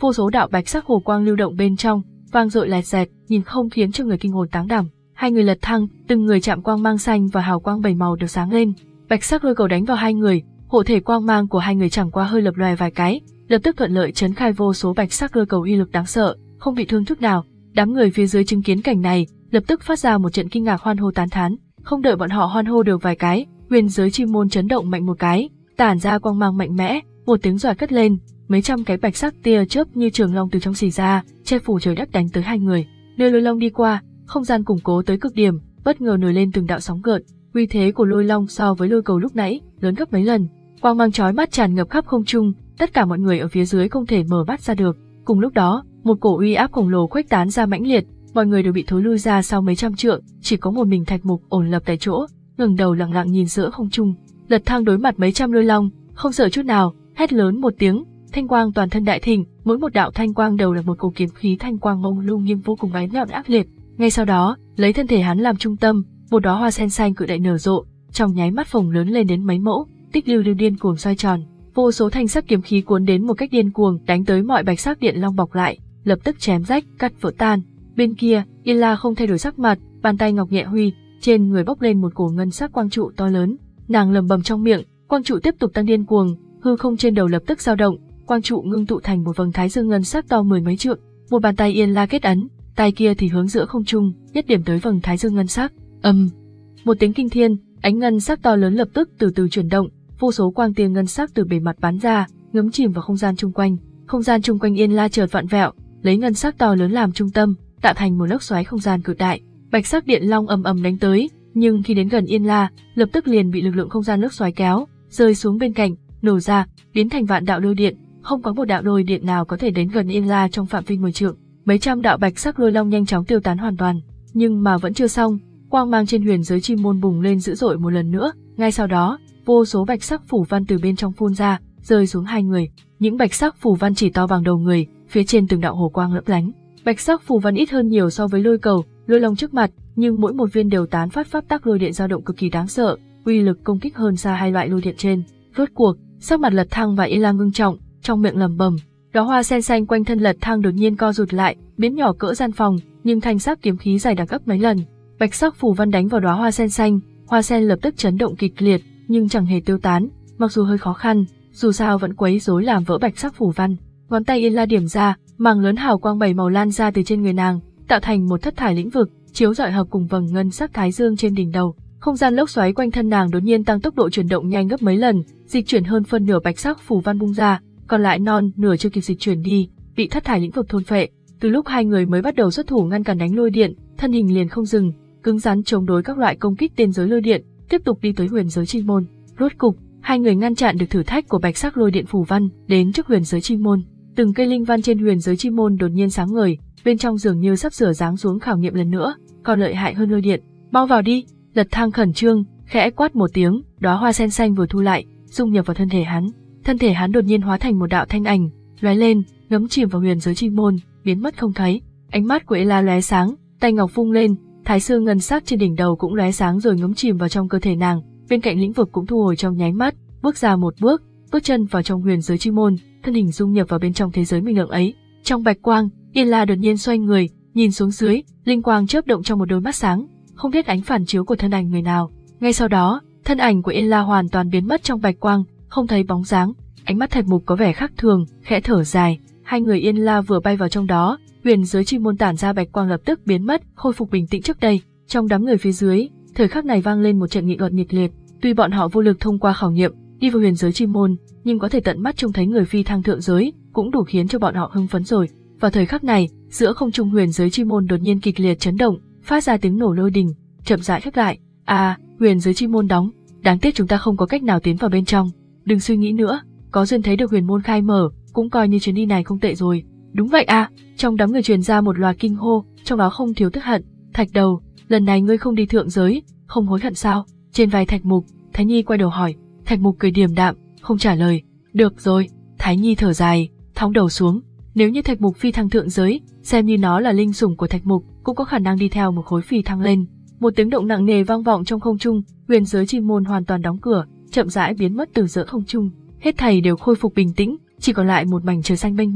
vô số đạo bạch sắc hồ quang lưu động bên trong, vang dội lẹt dẹt, nhìn không khiến cho người kinh hồn táng đảm. Hai người lật thăng, từng người chạm quang mang xanh và hào quang bảy màu được sáng lên. Bạch sắc lôi cầu đánh vào hai người, hộ thể quang mang của hai người chẳng qua hơi lập lòe vài cái, lập tức thuận lợi chấn khai vô số bạch sắc lôi cầu uy lực đáng sợ, không bị thương chút nào. Đám người phía dưới chứng kiến cảnh này, lập tức phát ra một trận kinh ngạc hoan hô tán thán. Không đợi bọn họ hoan hô được vài cái, huyền giới chi môn chấn động mạnh một cái, tản ra quang mang mạnh mẽ, một tiếng roi cất lên, mấy trăm cái bạch sắc tia chớp như trường long từ trong xì ra, che phủ trời đất đánh tới hai người. Nơi lôi long đi qua, không gian củng cố tới cực điểm, bất ngờ nổi lên từng đạo sóng gợn. Uy thế của lôi long so với lôi cầu lúc nãy lớn gấp mấy lần, quang mang chói mắt tràn ngập khắp không trung, tất cả mọi người ở phía dưới không thể mở mắt ra được. Cùng lúc đó, một cổ uy áp khổng lồ khuếch tán ra mãnh liệt, mọi người đều bị thối lui ra sau mấy trăm trượng, chỉ có một mình Thạch Mục ổn lập tại chỗ, ngẩng đầu lặng lặng nhìn giữa không trung. Lật Thăng đối mặt mấy trăm lôi long, không sợ chút nào, hét lớn một tiếng, thanh quang toàn thân đại thịnh, mỗi một đạo thanh quang đầu là một cổ kiếm khí thanh quang mông lung nhưng vô cùng bén nhọn ác liệt. Ngay sau đó, lấy thân thể hắn làm trung tâm, một đóa hoa sen xanh cự đại nở rộ, trong nháy mắt phồng lớn lên đến mấy mẫu, tích lưu lưu điên cuồng xoay tròn, vô số thanh sắc kiếm khí cuốn đến một cách điên cuồng, đánh tới mọi bạch sắc điện long bọc lại, lập tức chém rách, cắt vỡ tan. Bên kia, Yên La không thay đổi sắc mặt, bàn tay ngọc nhẹ huy, trên người bốc lên một cổ ngân sắc quang trụ to lớn, nàng lầm bầm trong miệng, quang trụ tiếp tục tăng điên cuồng, hư không trên đầu lập tức dao động, quang trụ ngưng tụ thành một vầng thái dương ngân sắc to mười mấy trượng, một bàn tay Yên La kết ấn, tay kia thì hướng giữa không trung, nhất điểm tới vầng thái dương ngân sắc. Ầm, um, một tiếng kinh thiên, ánh ngân sắc to lớn lập tức từ từ chuyển động, vô số quang tia ngân sắc từ bề mặt bắn ra, ngấm chìm vào không gian chung quanh. Không gian chung quanh Yên La chợt vặn vẹo, lấy ngân sắc to lớn làm trung tâm, tạo thành một lốc xoáy không gian cực đại. Bạch sắc điện long ầm ầm đánh tới, nhưng khi đến gần Yên La, lập tức liền bị lực lượng không gian lốc xoáy kéo, rơi xuống bên cạnh, nổ ra, biến thành vạn đạo lôi điện, không có một đạo lôi điện nào có thể đến gần Yên La trong phạm vi mười trượng. Mấy trăm đạo bạch sắc lôi long nhanh chóng tiêu tán hoàn toàn, nhưng mà vẫn chưa xong, quang mang trên huyền giới chi môn bùng lên dữ dội một lần nữa, ngay sau đó, vô số bạch sắc phủ văn từ bên trong phun ra, rơi xuống hai người. Những bạch sắc phủ văn chỉ to bằng đầu người, phía trên từng đạo hồ quang lấp lánh. Bạch sắc phủ văn ít hơn nhiều so với lôi cầu, lôi long trước mặt, nhưng mỗi một viên đều tán phát pháp tắc lôi điện dao động cực kỳ đáng sợ, uy lực công kích hơn xa hai loại lôi điện trên. Rốt cuộc, sắc mặt Lật Thăng và Yên La ngưng trọng, trong miệng lẩm bẩm. Đóa hoa sen xanh quanh thân Lật Thăng đột nhiên co rụt lại, biến nhỏ cỡ gian phòng, nhưng thanh sắc kiếm khí dày đặc gấp mấy lần. Bạch sắc phủ văn đánh vào đóa hoa sen xanh, hoa sen lập tức chấn động kịch liệt, nhưng chẳng hề tiêu tán, mặc dù hơi khó khăn, dù sao vẫn quấy rối làm vỡ bạch sắc phủ văn. Ngón tay Yên La điểm ra, màng lớn hào quang bảy màu lan ra từ trên người nàng, tạo thành một thất thải lĩnh vực, chiếu rọi hợp cùng vầng ngân sắc thái dương trên đỉnh đầu. Không gian lốc xoáy quanh thân nàng đột nhiên tăng tốc độ chuyển động nhanh gấp mấy lần, dịch chuyển hơn phân nửa bạch sắc phủ văn bung ra, còn lại non nửa chưa kịp dịch chuyển đi, bị thất thải lĩnh vực thôn phệ. Từ lúc hai người mới bắt đầu xuất thủ ngăn cản đánh lôi điện, thân hình liền không dừng, cứng rắn chống đối các loại công kích tiên giới lôi điện, tiếp tục đi tới huyền giới chi môn. Rốt cục, hai người ngăn chặn được thử thách của bạch sắc lôi điện phủ văn, đến trước huyền giới chi môn. Từng cây linh văn trên huyền giới chi môn đột nhiên sáng ngời, bên trong dường như sắp sửa giáng xuống khảo nghiệm lần nữa, còn lợi hại hơn lôi điện. Mau vào đi! Lật Thăng khẩn trương, khẽ quát một tiếng, đóa hoa sen xanh vừa thu lại, dung nhập vào thân thể hắn. Thân thể hắn đột nhiên hóa thành một đạo thanh ảnh, lóe lên, ngấm chìm vào huyền giới chi môn, biến mất không thấy. Ánh mắt của Ela lóe sáng, tay ngọc vung lên, thái dương ngân sắc trên đỉnh đầu cũng lóe sáng rồi ngấm chìm vào trong cơ thể nàng. Bên cạnh lĩnh vực cũng thu hồi trong nháy mắt, bước ra một bước, bước chân vào trong huyền giới chi môn, thân hình dung nhập vào bên trong thế giới minh lượng ấy. Trong bạch quang, Yên La đột nhiên xoay người, nhìn xuống dưới, linh quang chớp động trong một đôi mắt sáng, không biết ánh phản chiếu của thân ảnh người nào. Ngay sau đó, thân ảnh của Yên La hoàn toàn biến mất trong bạch quang, không thấy bóng dáng. Ánh mắt Thạch Mục có vẻ khác thường, khẽ thở dài. Hai người Yên La vừa bay vào trong đó, huyền giới chi môn tản ra bạch quang lập tức biến mất, khôi phục bình tĩnh trước đây. Trong đám người phía dưới, thời khắc này vang lên một trận nghị luận nhiệt liệt. Tuy bọn họ vô lực thông qua khảo nghiệm, đi vào huyền giới chi môn, nhưng có thể tận mắt trông thấy người phi thăng thượng giới, cũng đủ khiến cho bọn họ hưng phấn rồi. Vào thời khắc này, giữa không trung huyền giới chi môn đột nhiên kịch liệt chấn động, phát ra tiếng nổ lôi đình, chậm rãi khép lại. À, huyền giới chi môn đóng, đáng tiếc chúng ta không có cách nào tiến vào bên trong. Đừng suy nghĩ nữa, có duyên thấy được huyền môn khai mở, cũng coi như chuyến đi này không tệ rồi. Đúng vậy à, trong đám người truyền ra một loạt kinh hô, trong đó không thiếu tức hận. Thạch Đầu, lần này ngươi không đi thượng giới, không hối hận sao? Trên vai Thạch Mục, Thái Nhi quay đầu hỏi. Thạch Mục cười điềm đạm, không trả lời. Được rồi, Thái Nhi thở dài, thõng đầu xuống. Nếu như Thạch Mục phi thăng thượng giới, xem như nó là linh sủng của Thạch Mục, cũng có khả năng đi theo một khối phi thăng lên. Một tiếng động nặng nề vang vọng trong không trung, huyền giới chi môn hoàn toàn đóng cửa, chậm rãi biến mất từ giữa không trung. Hết thảy đều khôi phục bình tĩnh, chỉ còn lại một mảnh trời xanh mênh mông.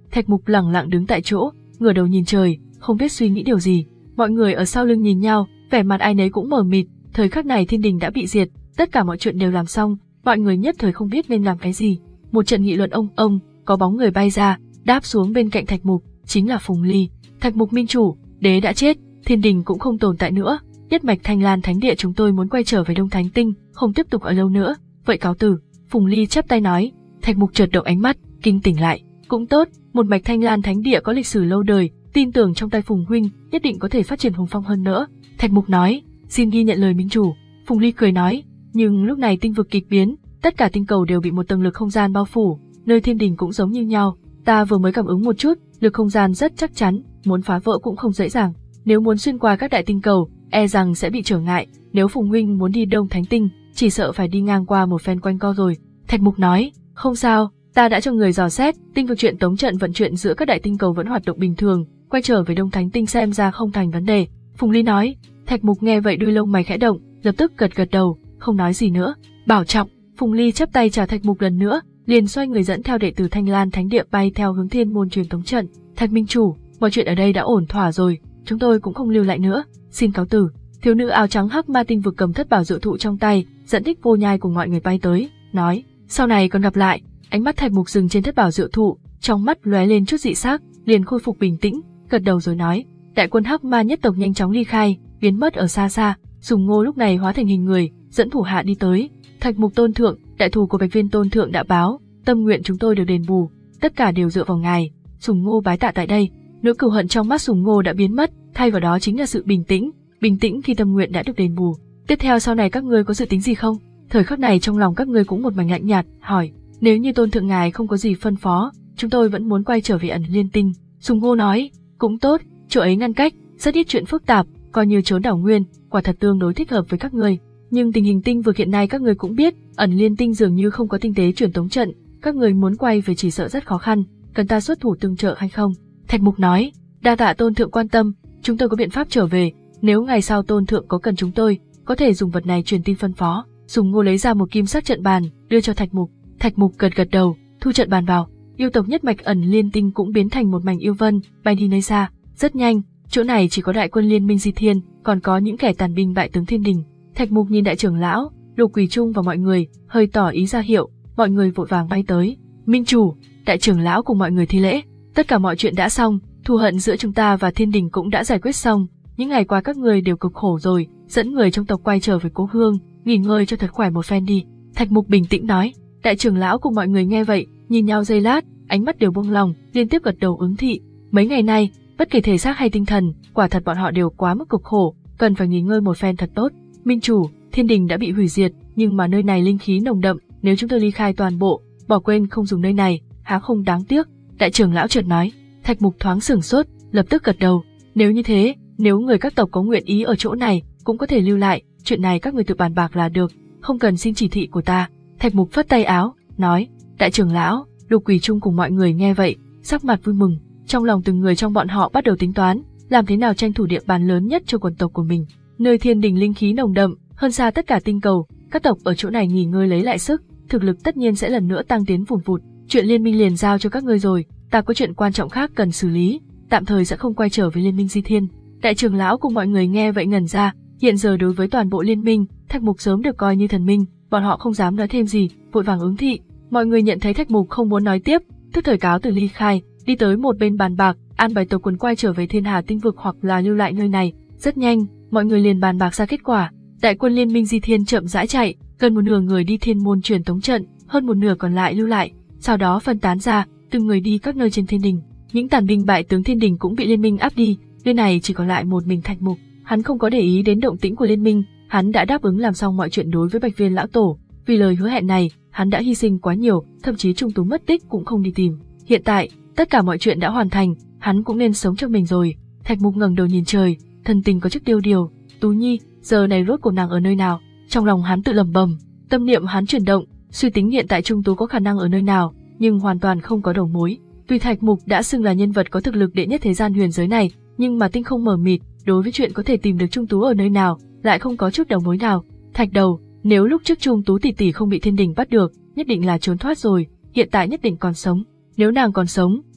Thạch Mục lẳng lặng đứng tại chỗ, ngửa đầu nhìn trời, không biết suy nghĩ điều gì. Mọi người ở sau lưng nhìn nhau, vẻ mặt ai nấy cũng mờ mịt. Thời khắc này thiên đình đã bị diệt, tất cả mọi chuyện đều làm xong, mọi người nhất thời không biết nên làm cái gì. Một trận nghị luận ông ông, có bóng người bay ra, đáp xuống bên cạnh Thạch Mục, chính là Phùng Ly. Thạch Mục minh chủ, đế đã chết, thiên đình cũng không tồn tại nữa, nhất mạch Thanh Lan Thánh Địa chúng tôi muốn quay trở về Đông Thánh Tinh, không tiếp tục ở lâu nữa, vậy cáo từ. Phùng Ly chắp tay nói. Thạch Mục chợt động ánh mắt, kinh tỉnh lại. Cũng tốt, một mạch Thanh Lan Thánh Địa có lịch sử lâu đời, tin tưởng trong tay Phùng huynh nhất định có thể phát triển hùng phong hơn nữa. Thạch Mục nói, xin ghi nhận lời minh chủ. Phùng Ly cười nói, nhưng lúc này tinh vực kịch biến, tất cả tinh cầu đều bị một tầng lực không gian bao phủ, nơi thiên đình cũng giống như nhau. Ta vừa mới cảm ứng một chút, lực không gian rất chắc chắn, muốn phá vỡ cũng không dễ dàng. Nếu muốn xuyên qua các đại tinh cầu, e rằng sẽ bị trở ngại. Nếu Phùng huynh muốn đi Đông Thánh Tinh, chỉ sợ phải đi ngang qua một phen quanh co rồi. Thạch Mục nói, không sao, ta đã cho người dò xét, tinh vực chuyện tống trận vận chuyển giữa các đại tinh cầu vẫn hoạt động bình thường, quay trở về Đông Thánh Tinh xem ra không thành vấn đề. Phùng Ly nói. Thạch Mục nghe vậy đuôi lông mày khẽ động, lập tức gật gật đầu, không nói gì nữa. Bảo trọng. Phùng Ly chắp tay chào Thạch Mục lần nữa, liền xoay người dẫn theo đệ tử Thanh Lan Thánh Địa bay theo hướng Thiên Môn truyền tống trận. Thạch minh chủ, mọi chuyện ở đây đã ổn thỏa rồi, chúng tôi cũng không lưu lại nữa, xin cáo từ. Thiếu nữ áo trắng hắc ma tinh vực cầm thất bảo diệu thụ trong tay, dẫn Thích Vô Nhai cùng mọi người bay tới, nói, sau này còn gặp lại. Ánh mắt Thạch Mục dừng trên thất bảo diệu thụ, trong mắt lóe lên chút dị sắc, liền khôi phục bình tĩnh, gật đầu rồi nói, đại quân hắc ma nhất tộc nhanh chóng ly khai, biến mất ở xa xa. Sùng Ngô lúc này hóa thành hình người, dẫn thủ hạ đi tới. Thạch Mục tôn thượng, đại thù của Bạch Viên tôn thượng đã báo, tâm nguyện chúng tôi được đền bù, tất cả đều dựa vào ngài. Sùng Ngô bái tạ tại đây. Nỗi cừu hận trong mắt Sùng Ngô đã biến mất, thay vào đó chính là sự bình tĩnh, bình tĩnh khi tâm nguyện đã được đền bù. Tiếp theo sau này các ngươi có dự tính gì không? Thời khắc này trong lòng các ngươi cũng một mảnh lạnh nhạt, hỏi, nếu như tôn thượng ngài không có gì phân phó, chúng tôi vẫn muốn quay trở về Ẩn Liên Tinh. Sùng Ngô nói, cũng tốt, chỗ ấy ngăn cách, rất ít chuyện phức tạp, coi như trốn đảo nguyên, quả thật tương đối thích hợp với các ngươi. Nhưng tình hình tinh vực hiện nay các ngươi cũng biết, Ẩn Liên Tinh dường như không có tinh tế truyền tống trận, các ngươi muốn quay về chỉ sợ rất khó khăn, cần ta xuất thủ tương trợ hay không? Thạch Mục nói, đa tạ tôn thượng quan tâm, chúng tôi có biện pháp trở về, nếu ngày sau tôn thượng có cần chúng tôi, có thể dùng vật này truyền tin phân phó. Sùng Ngô lấy ra một kim sắc trận bàn, đưa cho Thạch Mục. Thạch Mục gật gật đầu, thu trận bàn vào. Yêu tộc nhất mạch Ẩn Liên Tinh cũng biến thành một mảnh yêu vân, bay đi nơi xa. Rất nhanh, chỗ này chỉ có đại quân liên minh Di Thiên, còn có những kẻ tàn binh bại tướng thiên đình. Thạch Mục nhìn đại trưởng lão, Lục Quỳ Trung và mọi người, hơi tỏ ý ra hiệu, mọi người vội vàng bay tới. Minh chủ, đại trưởng lão cùng mọi người thi lễ. Tất cả mọi chuyện đã xong, thù hận giữa chúng ta và thiên đình cũng đã giải quyết xong. Những ngày qua các người đều cực khổ rồi, dẫn người trong tộc quay trở về cố hương, nghỉ ngơi cho thật khỏe một phen đi. Thạch Mục bình tĩnh nói. Đại trưởng lão cùng mọi người nghe vậy, nhìn nhau giây lát, ánh mắt đều buông lòng, liên tiếp gật đầu ứng thị. Mấy ngày nay, bất kể thể xác hay tinh thần, quả thật bọn họ đều quá mức cực khổ, cần phải nghỉ ngơi một phen thật tốt. Minh chủ, thiên đình đã bị hủy diệt, nhưng mà nơi này linh khí nồng đậm, nếu chúng tôi ly khai toàn bộ, bỏ quên không dùng nơi này, há không đáng tiếc? Đại trưởng lão chợt nói. Thạch Mục thoáng sửng sốt, lập tức gật đầu. Nếu như thế, nếu người các tộc có nguyện ý ở chỗ này, cũng có thể lưu lại, chuyện này các người tự bàn bạc là được, không cần xin chỉ thị của ta. Thạch Mục phất tay áo, nói. Đại trưởng lão, Lục Quỳ Trung cùng mọi người nghe vậy, sắc mặt vui mừng, trong lòng từng người trong bọn họ bắt đầu tính toán, làm thế nào tranh thủ địa bàn lớn nhất cho quần tộc của mình. Nơi thiên đình linh khí nồng đậm, hơn xa tất cả tinh cầu, các tộc ở chỗ này nghỉ ngơi lấy lại sức, thực lực tất nhiên sẽ lần nữa tăng tiến vùn vụt. Chuyện liên minh liền giao cho các ngươi rồi, ta có chuyện quan trọng khác cần xử lý, tạm thời sẽ không quay trở với liên minh Di Thiên. Đại trưởng lão cùng mọi người nghe vậy ngẩn ra, hiện giờ đối với toàn bộ liên minh, Thạch Mục sớm được coi như thần minh, bọn họ không dám nói thêm gì, vội vàng ứng thị. Mọi người nhận thấy Thạch Mục không muốn nói tiếp, tức thời cáo từ ly khai, đi tới một bên bàn bạc, an bài tộc quần quay trở về Thiên Hà tinh vực hoặc là lưu lại nơi này. Rất nhanh, mọi người liền bàn bạc ra kết quả. Đại quân liên minh Di Thiên chậm rãi chạy, gần một nửa người đi Thiên Môn truyền tống trận, hơn một nửa còn lại lưu lại, sau đó phân tán ra, từng người đi các nơi trên thiên đình. Những tàn binh bại tướng thiên đình cũng bị liên minh áp đi, nơi này chỉ còn lại một mình Thạch Mục. Hắn không có để ý đến động tĩnh của liên minh, hắn đã đáp ứng làm xong mọi chuyện đối với Bạch Viên lão tổ. Vì lời hứa hẹn này, hắn đã hy sinh quá nhiều, thậm chí Trung Tú mất tích cũng không đi tìm. Hiện tại, tất cả mọi chuyện đã hoàn thành, hắn cũng nên sống cho mình rồi. Thạch Mục ngẩng đầu nhìn trời, thần tình có chút tiêu điều. Tú Nhi, giờ này rốt cuộc nàng ở nơi nào? Trong lòng hắn tự lẩm bẩm, tâm niệm hắn chuyển động, suy tính hiện tại Trung Tú có khả năng ở nơi nào, nhưng hoàn toàn không có đầu mối. Tuy Thạch Mục đã xưng là nhân vật có thực lực đệ nhất thế gian huyền giới này, nhưng mà tinh không mờ mịt, đối với chuyện có thể tìm được Trung Tú ở nơi nào, lại không có chút đầu mối nào. Thạch đầu, nếu lúc trước Trung Tú tỷ tỷ không bị thiên đình bắt được, nhất định là trốn thoát rồi, hiện tại nhất định còn sống. Nếu nàng còn sống,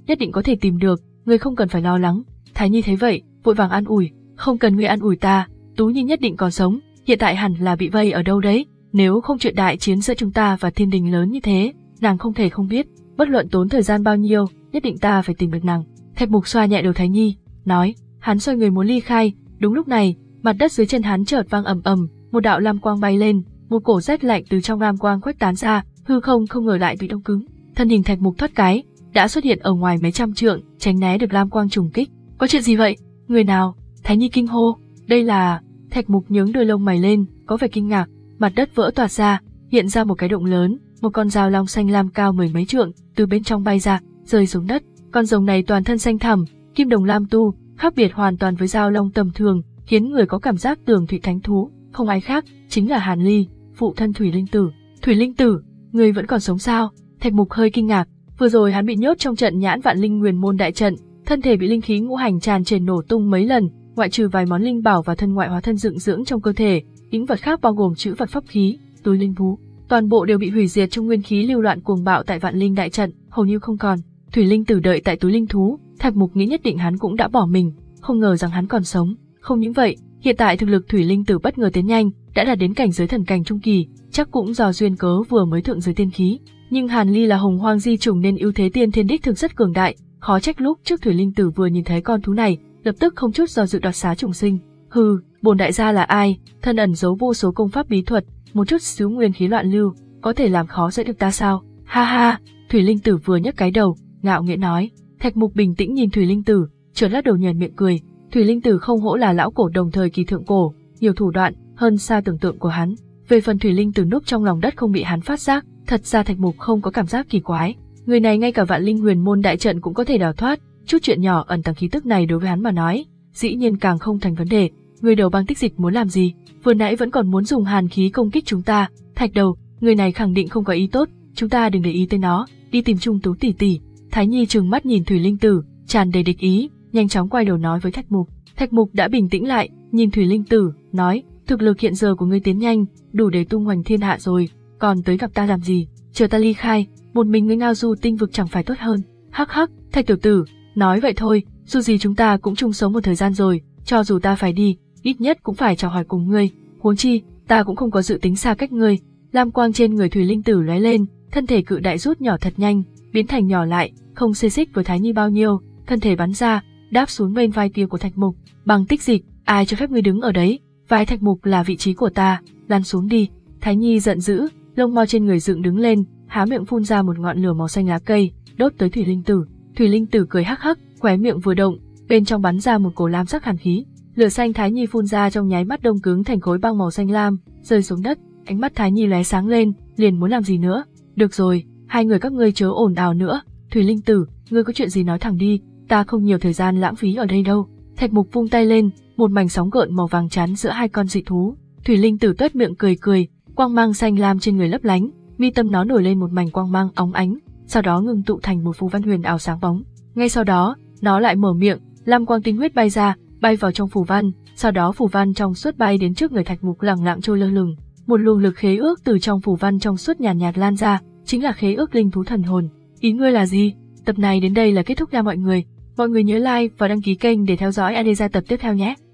nhất định có thể tìm được, ngươi không cần phải lo lắng. Thái Nhi thấy vậy, vội vàng an ủi, không cần ngươi an ủi ta, Tú Nhi nhất định còn sống, hiện tại hẳn là bị vây ở đâu đấy, nếu không chuyện đại chiến giữa chúng ta và thiên đình lớn như thế, nàng không thể không biết, bất luận tốn thời gian bao nhiêu, nhất định ta phải tìm được nàng. Thạch Mục xoa nhẹ đầu Thái Nhi, nói, hắn xoay người muốn ly khai, đúng lúc này, mặt đất dưới chân hắn chợt vang ầm ầm, một đạo lam quang bay lên, một cổ rét lạnh từ trong lam quang khuếch tán ra, hư không không ngờ lại bị đông cứng. Thân hình Thạch Mục thoát cái, đã xuất hiện ở ngoài mấy trăm trượng, tránh né được lam quang trùng kích. Có chuyện gì vậy? Người nào? Thái Nhi kinh hô. Đây là... Thạch Mục nhướng đôi lông mày lên, có vẻ kinh ngạc. Mặt đất vỡ toạc ra, hiện ra một cái động lớn, một con dao long xanh lam cao mười mấy trượng từ bên trong bay ra, rơi xuống đất. Con rồng này toàn thân xanh thẳm, kim đồng lam tu, khác biệt hoàn toàn với dao long tầm thường, khiến người có cảm giác tường thụy thánh thú. Không ai khác, chính là Hàn Ly, phụ thân Thủy Linh Tử. Thủy Linh Tử, người vẫn còn sống sao? Thạch Mục hơi kinh ngạc. Vừa rồi hắn bị nhốt trong trận Nhãn Vạn Linh Nguyền Môn đại trận, thân thể bị linh khí ngũ hành tràn trề nổ tung mấy lần, ngoại trừ vài món linh bảo và thân ngoại hóa thân dựng dưỡng trong cơ thể, những vật khác bao gồm trữ vật pháp khí, túi linh thú, toàn bộ đều bị hủy diệt trong nguyên khí lưu loạn cuồng bạo tại Vạn Linh đại trận, hầu như không còn. Thủy Linh Tử đợi tại túi linh thú, Thạch Mục nghĩ nhất định hắn cũng đã bỏ mình, không ngờ rằng hắn còn sống. Không những vậy, hiện tại thực lực Thủy Linh Tử bất ngờ tiến nhanh, đã đạt đến cảnh giới thần cảnh trung kỳ, chắc cũng do duyên cớ vừa mới thượng giới tiên khí. Nhưng Hàn Ly là hồng hoang di chủng nên ưu thế tiên thiên đích thực rất cường đại, khó trách lúc trước Thủy Linh Tử vừa nhìn thấy con thú này, lập tức không chút do dự đoạt xá trùng sinh. Hừ, bổn đại gia là ai, thân ẩn giấu vô số công pháp bí thuật, một chút xíu nguyên khí loạn lưu, có thể làm khó dễ được ta sao? Ha ha, Thủy Linh Tử vừa nhấc cái đầu, ngạo nghễ nói. Thạch Mục bình tĩnh nhìn Thủy Linh Tử, chợt lắc đầu nhoẻn miệng cười. Thủy Linh Tử không hổ là lão cổ đồng thời kỳ thượng cổ, nhiều thủ đoạn, hơn xa tưởng tượng của hắn. Về phần Thủy Linh Tử núp trong lòng đất không bị hắn phát giác, thật ra Thạch Mục không có cảm giác kỳ quái. Người này ngay cả Vạn Linh Huyền Môn đại trận cũng có thể đào thoát, chút chuyện nhỏ ẩn tàng khí tức này đối với hắn mà nói, dĩ nhiên càng không thành vấn đề. Người đầu băng tích dịch muốn làm gì? Vừa nãy vẫn còn muốn dùng hàn khí công kích chúng ta. Thạch đầu, người này khẳng định không có ý tốt, chúng ta đừng để ý tới nó, đi tìm Trung Tú tỷ tỷ. Thái Nhi trừng mắt nhìn Thủy Linh Tử, tràn đầy địch ý, nhanh chóng quay đầu nói với Thạch Mục. Thạch Mục đã bình tĩnh lại, nhìn Thủy Linh Tử, nói, thực lực hiện giờ của ngươi tiến nhanh, đủ để tung hoành thiên hạ rồi, còn tới gặp ta làm gì? Chờ ta ly khai, một mình ngươi ngao du tinh vực chẳng phải tốt hơn? Hắc hắc, Thạch tiểu tử, nói vậy thôi, dù gì chúng ta cũng chung sống một thời gian rồi, cho dù ta phải đi, ít nhất cũng phải chào hỏi cùng ngươi. Huống chi, ta cũng không có dự tính xa cách ngươi. Lam quang trên người Thủy Linh Tử lóe lên, thân thể cự đại rút nhỏ thật nhanh, biến thành nhỏ lại, không xê xích với Thái Nhi bao nhiêu, thân thể bắn ra, đáp xuống bên vai kia của Thạch Mục. Bằng tích dịch, ai cho phép ngươi đứng ở đấy? Vai Thạch Mục là vị trí của ta, lăn xuống đi. Thái Nhi giận dữ, lông mo trên người dựng đứng lên, há miệng phun ra một ngọn lửa màu xanh lá cây, đốt tới Thủy Linh Tử. Thủy Linh Tử cười hắc hắc, khóe miệng vừa động, bên trong bắn ra một cổ lam sắc hàn khí. Lửa xanh Thái Nhi phun ra trong nháy mắt đông cứng thành khối băng màu xanh lam, rơi xuống đất. Ánh mắt Thái Nhi lóe sáng lên, liền muốn làm gì nữa? Được rồi, hai người các ngươi chớ ồn ào nữa. Thủy Linh Tử, ngươi có chuyện gì nói thẳng đi, ta không nhiều thời gian lãng phí ở đây đâu. Thạch Mục vung tay lên, một mảnh sóng gợn màu vàng chắn giữa hai con dị thú. Thủy Linh Tử tuét miệng cười cười, quang mang xanh lam trên người lấp lánh, mi tâm nó nổi lên một mảnh quang mang óng ánh, sau đó ngưng tụ thành một phù văn huyền ảo sáng bóng. Ngay sau đó, nó lại mở miệng, lam quang tinh huyết bay ra, bay vào trong phù văn, sau đó phù văn trong suốt bay đến trước người Thạch Mục lẳng lặng trôi lơ lửng. Một luồng lực khế ước từ trong phù văn trong suốt nhàn nhạt, nhạt lan ra, chính là khế ước linh thú thần hồn. Ý ngươi là gì? Tập này đến đây là kết thúc nha mọi người. Mọi người nhớ like và đăng ký kênh để theo dõi Adesa tập tiếp theo nhé.